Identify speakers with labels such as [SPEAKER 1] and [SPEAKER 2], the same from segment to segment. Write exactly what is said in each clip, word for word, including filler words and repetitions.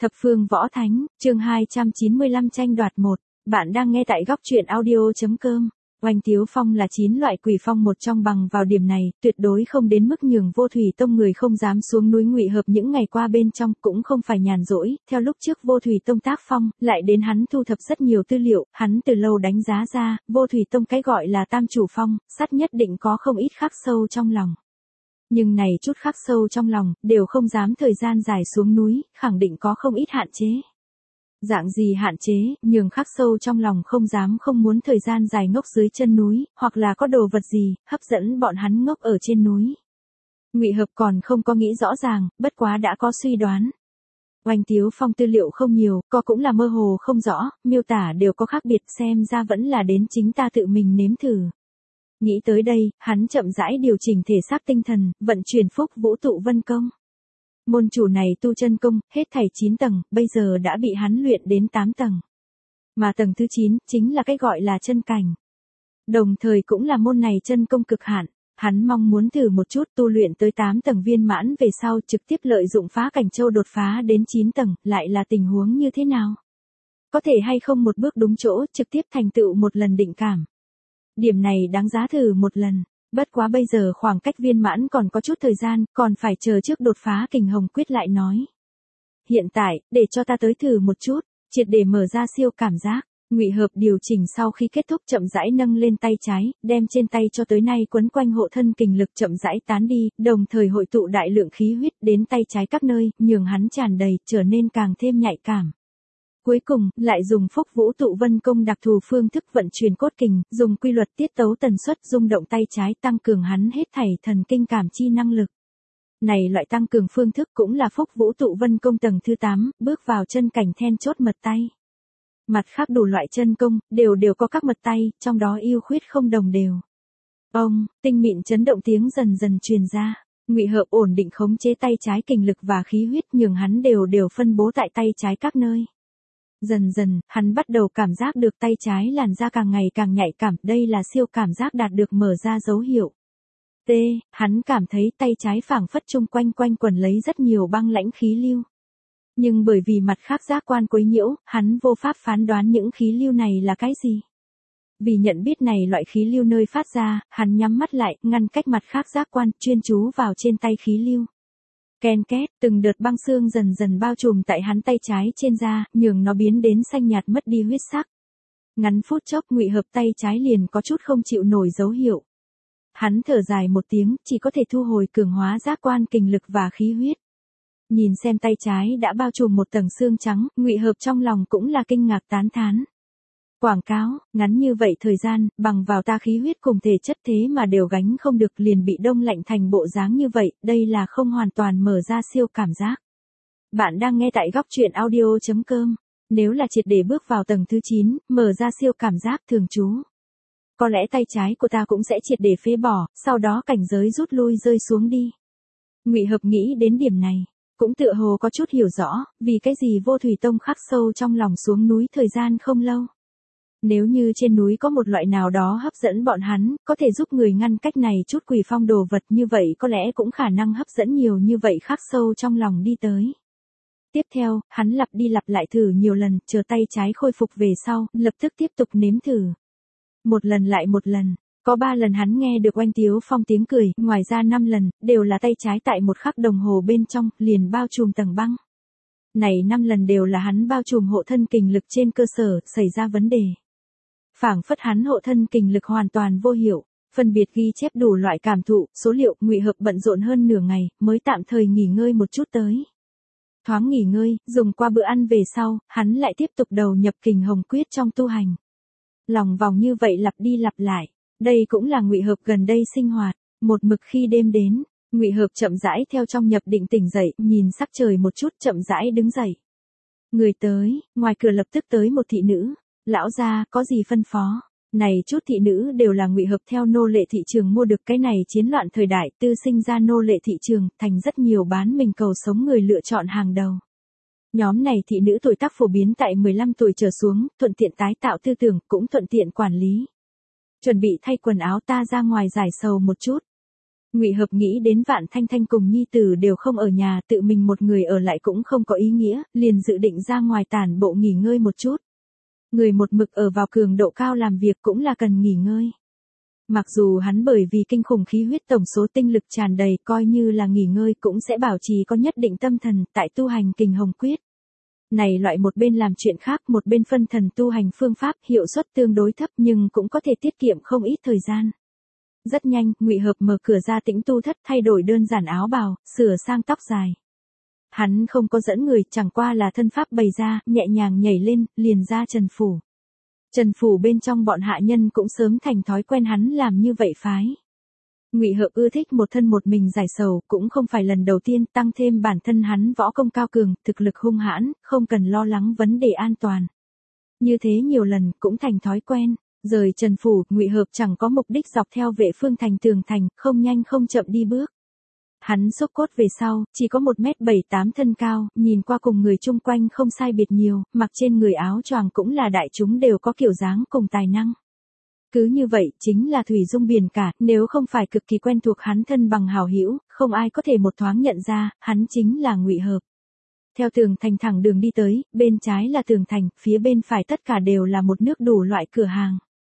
[SPEAKER 1] Thập phương võ thánh, chương hai trăm chín mươi lăm tranh đoạt một. Bạn đang nghe tại góc truyện audio.com. Oanh Tiếu Phong là chín loại quỷ phong một trong, bằng vào điểm này, tuyệt đối không đến mức nhường Vô Thủy Tông người không dám xuống núi ngụy hợp những ngày qua bên trong, cũng không phải nhàn rỗi. Theo lúc trước Vô Thủy Tông tác phong, lại đến hắn thu thập rất nhiều tư liệu, hắn từ lâu đánh giá ra, Vô Thủy Tông cái gọi là tam chủ phong, sắt nhất định có không ít khắc sâu trong lòng. Nhưng này chút khắc sâu trong lòng, đều không dám thời gian dài xuống núi, khẳng định có không ít hạn chế. Dạng gì hạn chế, nhường khắc sâu trong lòng không dám không muốn thời gian dài ngốc dưới chân núi, hoặc là có đồ vật gì, hấp dẫn bọn hắn ngốc ở trên núi. Ngụy Hợp còn không có nghĩ rõ ràng, bất quá đã có suy đoán. Oanh Tiếu Phong tư liệu không nhiều, có cũng là mơ hồ không rõ, miêu tả đều có khác biệt, xem ra vẫn là đến chính ta tự mình nếm thử. Nghĩ tới đây, hắn chậm rãi điều chỉnh thể xác tinh thần, vận chuyển phúc vũ tụ vân công. Môn chủ này tu chân công, hết thảy chín tầng, bây giờ đã bị hắn luyện đến tám tầng. Mà tầng thứ chín, chính là cái gọi là chân cảnh. Đồng thời cũng là môn này chân công cực hạn. Hắn mong muốn thử một chút tu luyện tới tám tầng viên mãn về sau trực tiếp lợi dụng phá cảnh châu đột phá đến chín tầng, lại là tình huống như thế nào? Có thể hay không một bước đúng chỗ, trực tiếp thành tựu một lần định cảm. Điểm này đáng giá thử một lần. Bất quá bây giờ khoảng cách viên mãn còn có chút thời gian, còn phải chờ trước đột phá kình hồng quyết lại nói. Hiện tại, để cho ta tới thử một chút, triệt để mở ra siêu cảm giác. Ngụy Hợp điều chỉnh sau khi kết thúc chậm rãi nâng lên tay trái, đem trên tay cho tới nay quấn quanh hộ thân kình lực chậm rãi tán đi, đồng thời hội tụ đại lượng khí huyết đến tay trái các nơi, nhường hắn tràn đầy, trở nên càng thêm nhạy cảm. Cuối cùng, lại dùng phúc vũ tụ vân công đặc thù phương thức vận chuyển cốt kình, dùng quy luật tiết tấu tần suất rung động tay trái tăng cường hắn hết thảy thần kinh cảm chi năng lực. Này loại tăng cường phương thức cũng là phúc vũ tụ vân công tầng thứ tám, bước vào chân cảnh then chốt mật tay. Mặt khác đủ loại chân công, đều đều có các mật tay, trong đó ưu khuyết không đồng đều. Ông, tinh mịn chấn động tiếng dần dần truyền ra. Ngụy Hợp ổn định khống chế tay trái kình lực và khí huyết, nhường hắn đều đều phân bố tại tay trái các nơi. Dần dần, hắn bắt đầu cảm giác được tay trái làn da càng ngày càng nhạy cảm, đây là siêu cảm giác đạt được mở ra dấu hiệu. T, hắn cảm thấy tay trái phảng phất chung quanh quanh quần lấy rất nhiều băng lãnh khí lưu. Nhưng bởi vì mặt khác giác quan quấy nhiễu, hắn vô pháp phán đoán những khí lưu này là cái gì. Vì nhận biết này loại khí lưu nơi phát ra, hắn nhắm mắt lại, ngăn cách mặt khác giác quan, chuyên chú vào trên tay khí lưu. Ken két, từng đợt băng xương dần dần bao trùm tại hắn tay trái trên da, nhường nó biến đến xanh nhạt mất đi huyết sắc. Ngắn phút chốc Ngụy Hợp tay trái liền có chút không chịu nổi dấu hiệu. Hắn thở dài một tiếng, chỉ có thể thu hồi cường hóa giác quan kình lực và khí huyết. Nhìn xem tay trái đã bao trùm một tầng xương trắng, Ngụy Hợp trong lòng cũng là kinh ngạc tán thán. Quảng cáo, ngắn như vậy thời gian, bằng vào ta khí huyết cùng thể chất thế mà đều gánh không được, liền bị đông lạnh thành bộ dáng như vậy, đây là không hoàn toàn mở ra siêu cảm giác. Bạn đang nghe tại góc truyện audio.com, nếu là triệt để bước vào tầng thứ chín, mở ra siêu cảm giác thường trú. Có lẽ tay trái của ta cũng sẽ triệt để phế bỏ, sau đó cảnh giới rút lui rơi xuống đi. Ngụy Hợp nghĩ đến điểm này, cũng tựa hồ có chút hiểu rõ, vì cái gì Vô Thủy Tông khắc sâu trong lòng xuống núi thời gian không lâu. Nếu như trên núi có một loại nào đó hấp dẫn bọn hắn, có thể giúp người ngăn cách này chút quỷ phong đồ vật, như vậy có lẽ cũng khả năng hấp dẫn nhiều như vậy khắc sâu trong lòng đi tới. Tiếp theo, hắn lặp đi lặp lại thử nhiều lần, chờ tay trái khôi phục về sau, lập tức tiếp tục nếm thử. Một lần lại một lần, có ba lần hắn nghe được Oanh Tiếu Phong tiếng cười, ngoài ra năm lần, đều là tay trái tại một khắc đồng hồ bên trong, liền bao trùm tầng băng. Này năm lần đều là hắn bao trùm hộ thân kình lực trên cơ sở, xảy ra vấn đề. Phảng phất hắn hộ thân kình lực hoàn toàn vô hiệu, phân biệt ghi chép đủ loại cảm thụ, số liệu, Ngụy Hợp bận rộn hơn nửa ngày, mới tạm thời nghỉ ngơi một chút tới. Thoáng nghỉ ngơi, dùng qua bữa ăn về sau, hắn lại tiếp tục đầu nhập kình hồng quyết trong tu hành. Lòng vòng như vậy lặp đi lặp lại, đây cũng là Ngụy Hợp gần đây sinh hoạt, một mực khi đêm đến, Ngụy Hợp chậm rãi theo trong nhập định tỉnh dậy, nhìn sắc trời một chút chậm rãi đứng dậy. Người tới, ngoài cửa lập tức tới một thị nữ. Lão gia, có gì phân phó? Này chút thị nữ đều là Ngụy Hợp theo nô lệ thị trường mua được, cái này chiến loạn thời đại tư sinh ra nô lệ thị trường, thành rất nhiều bán mình cầu sống người lựa chọn hàng đầu. Nhóm này thị nữ tuổi tác phổ biến tại mười lăm tuổi trở xuống, thuận tiện tái tạo tư tưởng, cũng thuận tiện quản lý. Chuẩn bị thay quần áo, ta ra ngoài giải sầu một chút. Ngụy Hợp nghĩ đến Vạn Thanh Thanh cùng nhi tử đều không ở nhà, tự mình một người ở lại cũng không có ý nghĩa, liền dự định ra ngoài tản bộ nghỉ ngơi một chút. Người một mực ở vào cường độ cao làm việc cũng là cần nghỉ ngơi. Mặc dù hắn bởi vì kinh khủng khí huyết tổng số tinh lực tràn đầy, coi như là nghỉ ngơi cũng sẽ bảo trì có nhất định tâm thần tại tu hành Kình Hồng Quyết. Này loại một bên làm chuyện khác một bên phân thần tu hành phương pháp hiệu suất tương đối thấp nhưng cũng có thể tiết kiệm không ít thời gian. Rất nhanh, Ngụy Hợp mở cửa ra Tĩnh tu thất thay đổi đơn giản áo bào, sửa sang tóc dài. Hắn không có dẫn người, chẳng qua là thân pháp bày ra, nhẹ nhàng nhảy lên, liền ra Trần Phủ. Trần Phủ bên trong bọn hạ nhân cũng sớm thành thói quen hắn làm như vậy phái. Ngụy Hợp ưa thích một thân một mình giải sầu, cũng không phải lần đầu tiên, tăng thêm bản thân hắn võ công cao cường, thực lực hung hãn, không cần lo lắng vấn đề an toàn. Như thế nhiều lần, cũng thành thói quen. Rời Trần Phủ, Ngụy Hợp chẳng có mục đích dọc theo Vệ Phương Thành tường thành, không nhanh không chậm đi bước. Hắn xốc cốt về sau, chỉ có một mét bảy tám thân cao, nhìn qua cùng người chung quanh không sai biệt nhiều, mặc trên người áo choàng cũng là đại chúng đều có kiểu dáng cùng tài năng. Cứ như vậy, chính là thủy dung biển cả, nếu không phải cực kỳ quen thuộc hắn thân bằng hảo hữu, không ai có thể một thoáng nhận ra, hắn chính là Ngụy Hợp. Theo tường thành thẳng đường đi tới, bên trái là tường thành, phía bên phải tất cả đều là một nước đủ loại cửa hàng.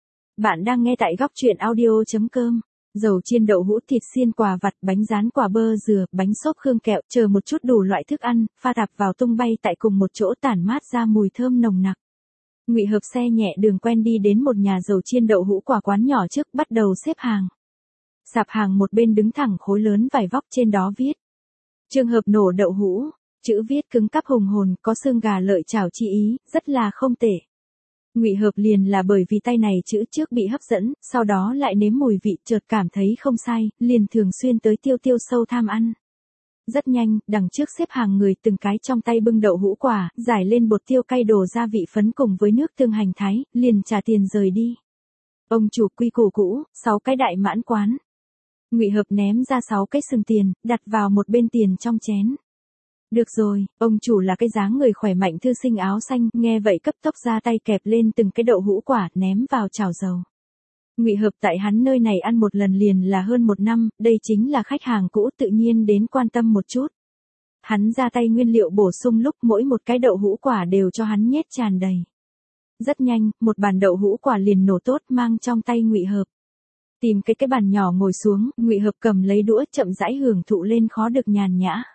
[SPEAKER 1] Bạn đang nghe tại góc truyện audio chấm com. Dầu chiên đậu hũ, thịt xiên, quà vặt, bánh rán, quả bơ dừa, bánh xốp khương kẹo, chờ một chút đủ loại thức ăn, pha tạp vào tung bay tại cùng một chỗ tản mát ra mùi thơm nồng nặc. Ngụy Hợp xe nhẹ đường quen đi đến một nhà dầu chiên đậu hũ quả quán nhỏ trước, bắt đầu xếp hàng. Sạp hàng một bên đứng thẳng khối lớn vải vóc, trên đó viết: Trường hợp nổ đậu hũ. Chữ viết cứng cáp hùng hồn, có xương gà lợi chảo chi ý, rất là không tệ. Ngụy Hợp liền là bởi vì tay này chữ trước bị hấp dẫn, sau đó lại nếm mùi vị, chợt cảm thấy không sai, liền thường xuyên tới tiêu tiêu sâu tham ăn. Rất nhanh, đằng trước xếp hàng người từng cái trong tay bưng đậu hũ quả, giải lên bột tiêu cay đổ gia vị phấn cùng với nước tương hành thái, liền trả tiền rời đi. Ông chủ quy củ cũ, sáu cái đại mãn quán. Ngụy Hợp ném ra sáu cái sừng tiền, đặt vào một bên tiền trong chén. Được rồi, ông chủ là cái dáng người khỏe mạnh thư sinh áo xanh, nghe vậy cấp tốc ra tay kẹp lên từng cái đậu hũ quả, ném vào chảo dầu. Ngụy Hợp tại hắn nơi này ăn một lần liền là hơn một năm, đây chính là khách hàng cũ, tự nhiên đến quan tâm một chút. Hắn ra tay nguyên liệu bổ sung lúc mỗi một cái đậu hũ quả đều cho hắn nhét tràn đầy. Rất nhanh, một bàn đậu hũ quả liền nổ tốt mang trong tay Ngụy Hợp. Tìm cái cái bàn nhỏ ngồi xuống, Ngụy Hợp cầm lấy đũa chậm rãi hưởng thụ lên khó được nhàn nhã.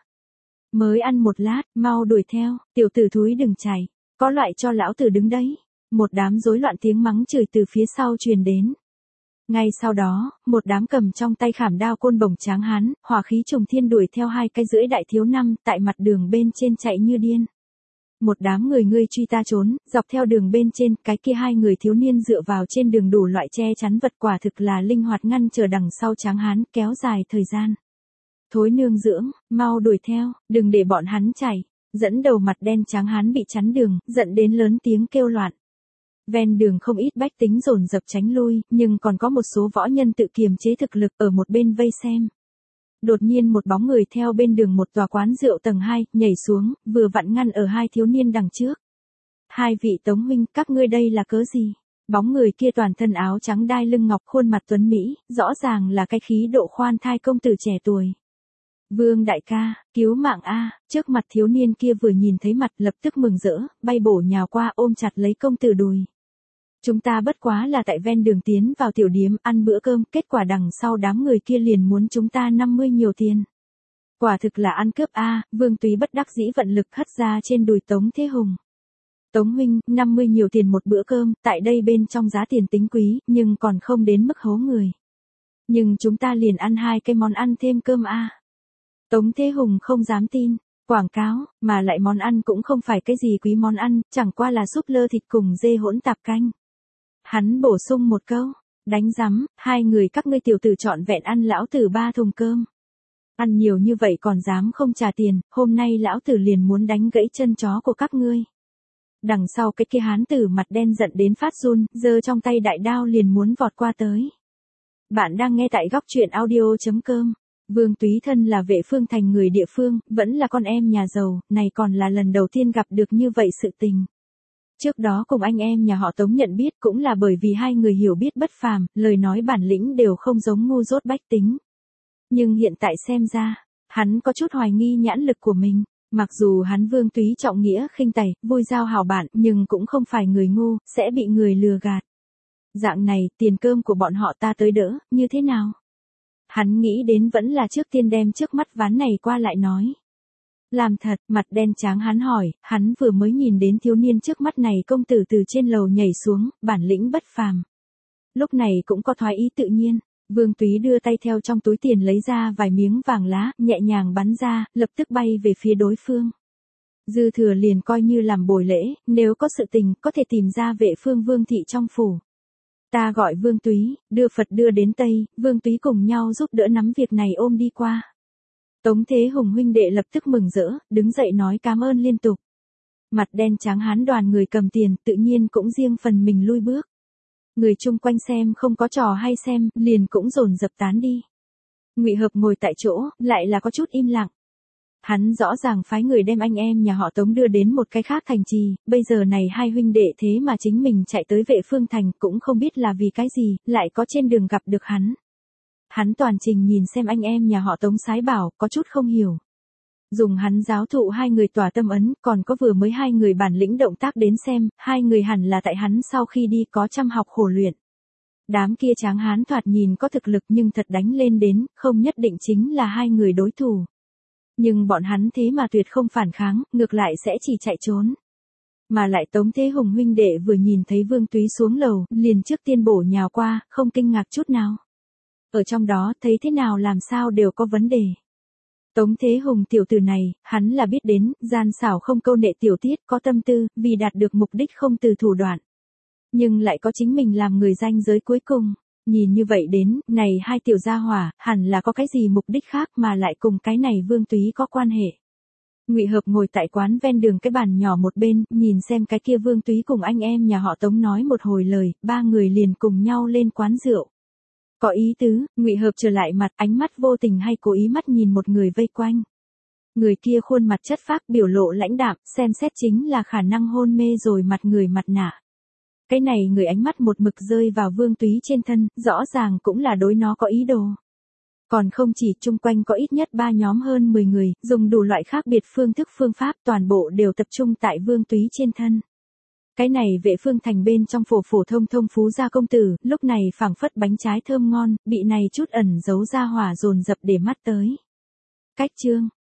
[SPEAKER 1] Mới ăn một lát, mau đuổi theo, tiểu tử thúi đừng chạy, có loại cho lão tử đứng đấy. Một đám rối loạn tiếng mắng chửi từ phía sau truyền đến. Ngay sau đó, một đám cầm trong tay khảm đao côn bổng tráng hán, hỏa khí trùng thiên đuổi theo hai cái rưỡi đại thiếu năm, tại mặt đường bên trên chạy như điên. Một đám người ngươi truy ta trốn, dọc theo đường bên trên, cái kia hai người thiếu niên dựa vào trên đường đủ loại che chắn vật, quả thực là linh hoạt ngăn chờ đằng sau tráng hán, kéo dài thời gian. Thối nương dưỡng, mau đuổi theo, đừng để bọn hắn chạy. Dẫn đầu mặt đen tráng hán bị chắn đường, giận đến lớn tiếng kêu loạn. Ven đường không ít bách tính dồn dập tránh lui, nhưng còn có một số võ nhân tự kiềm chế thực lực ở một bên vây xem. Đột nhiên một bóng người theo bên đường một tòa quán rượu tầng hai, nhảy xuống, vừa vặn ngăn ở hai thiếu niên đằng trước. Hai vị Tống huynh, các ngươi đây là cớ gì? Bóng người kia toàn thân áo trắng đai lưng ngọc, khuôn mặt tuấn mỹ, rõ ràng là cái khí độ khoan thai công tử trẻ tuổi. Vương đại ca, cứu mạng a! Trước mặt thiếu niên kia vừa nhìn thấy mặt lập tức mừng rỡ, bay bổ nhào qua ôm chặt lấy công tử đùi. Chúng ta bất quá là tại ven đường tiến vào tiểu điếm ăn bữa cơm, kết quả đằng sau đám người kia liền muốn chúng ta năm mươi nhiều tiền. Quả thực là ăn cướp a! Vương Túy bất đắc dĩ vận lực hất ra trên đùi Tống Thế Hùng. Tống huynh, năm mươi nhiều tiền một bữa cơm, tại đây bên trong giá tiền tính quý, nhưng còn không đến mức hố người. Nhưng chúng ta liền ăn hai cái món ăn thêm cơm a. Tống Thế Hùng không dám tin, quảng cáo, mà lại món ăn cũng không phải cái gì quý món ăn, chẳng qua là súp lơ thịt cùng dê hỗn tạp canh. Hắn bổ sung một câu, đánh rắm, hai người các ngươi tiểu tử trọn vẹn ăn lão tử ba thùng cơm. Ăn nhiều như vậy còn dám không trả tiền, hôm nay lão tử liền muốn đánh gãy chân chó của các ngươi. Đằng sau cái kia hán tử mặt đen giận đến phát run, giơ trong tay đại đao liền muốn vọt qua tới. Bạn đang nghe tại góc truyện audio chấm com. Vương Túy thân là Vệ Phương Thành người địa phương, vẫn là con em nhà giàu, này còn là lần đầu tiên gặp được như vậy sự tình. Trước đó cùng anh em nhà họ Tống nhận biết cũng là bởi vì hai người hiểu biết bất phàm, lời nói bản lĩnh đều không giống ngu dốt bách tính. Nhưng hiện tại xem ra, hắn có chút hoài nghi nhãn lực của mình. Mặc dù hắn Vương Túy trọng nghĩa khinh tài, vui giao hảo bạn, nhưng cũng không phải người ngu, sẽ bị người lừa gạt. Dạng này, tiền cơm của bọn họ ta tới đỡ, như thế nào? Hắn nghĩ đến vẫn là trước tiên đem trước mắt ván này qua lại nói. Làm thật, mặt đen tráng hắn hỏi, hắn vừa mới nhìn đến thiếu niên trước mắt này công tử từ trên lầu nhảy xuống, bản lĩnh bất phàm. Lúc này cũng có thoái ý tự nhiên. Vương Túy đưa tay theo trong túi tiền lấy ra vài miếng vàng lá, nhẹ nhàng bắn ra, lập tức bay về phía đối phương. Dư thừa liền coi như làm bồi lễ, nếu có sự tình, có thể tìm ra vệ phương Vương thị trong phủ. Ta gọi Vương Túy, đưa Phật đưa đến Tây, Vương Túy cùng nhau giúp đỡ nắm việc này ôm đi qua. Tống Thế Hùng huynh đệ lập tức mừng rỡ, đứng dậy nói cảm ơn liên tục. Mặt đen trắng hán đoàn người cầm tiền, tự nhiên cũng riêng phần mình lui bước. Người chung quanh xem không có trò hay xem, liền cũng dồn dập tán đi. Ngụy Hợp ngồi tại chỗ, lại là có chút im lặng. Hắn rõ ràng phái người đem anh em nhà họ Tống đưa đến một cái khác thành trì, bây giờ này hai huynh đệ thế mà chính mình chạy tới Vệ Phương thành, cũng không biết là vì cái gì, lại có trên đường gặp được hắn. Hắn toàn trình nhìn xem anh em nhà họ Tống sái bảo, có chút không hiểu. Dùng hắn giáo thụ hai người tỏa tâm ấn, còn có vừa mới hai người bản lĩnh động tác đến xem, hai người hẳn là tại hắn sau khi đi có chăm học khổ luyện. Đám kia tráng hán thoạt nhìn có thực lực nhưng thật đánh lên đến, không nhất định chính là hai người đối thủ. Nhưng bọn hắn thế mà tuyệt không phản kháng, ngược lại sẽ chỉ chạy trốn. Mà lại Tống Thế Hùng huynh đệ vừa nhìn thấy Vương Túy xuống lầu, liền trước tiên bổ nhào qua, không kinh ngạc chút nào. Ở trong đó, thấy thế nào làm sao đều có vấn đề. Tống Thế Hùng tiểu tử này, hắn là biết đến, gian xảo không câu nệ tiểu tiết, có tâm tư, vì đạt được mục đích không từ thủ đoạn. Nhưng lại có chính mình làm người danh giới cuối cùng. Nhìn như vậy đến, này hai tiểu gia hỏa, hẳn là có cái gì mục đích khác mà lại cùng cái này Vương Túy có quan hệ. Ngụy Hợp ngồi tại quán ven đường cái bàn nhỏ một bên, nhìn xem cái kia Vương Túy cùng anh em nhà họ Tống nói một hồi lời, ba người liền cùng nhau lên quán rượu. Có ý tứ, Ngụy Hợp trở lại mặt, ánh mắt vô tình hay cố ý mắt nhìn một người vây quanh. Người kia khuôn mặt chất phác, biểu lộ lãnh đạm, xem xét chính là khả năng hôn mê rồi mặt người mặt nạ. Cái này người ánh mắt một mực rơi vào Vương Túy trên thân, rõ ràng cũng là đối nó có ý đồ. Còn không chỉ, chung quanh có ít nhất ba nhóm hơn mười người, dùng đủ loại khác biệt phương thức phương pháp, toàn bộ đều tập trung tại Vương Túy trên thân. Cái này Vệ Phương thành bên trong phổ phổ thông thông phú gia công tử, lúc này phảng phất bánh trái thơm ngon, bị này chút ẩn giấu ra hỏa dồn dập để mắt tới. Cách chương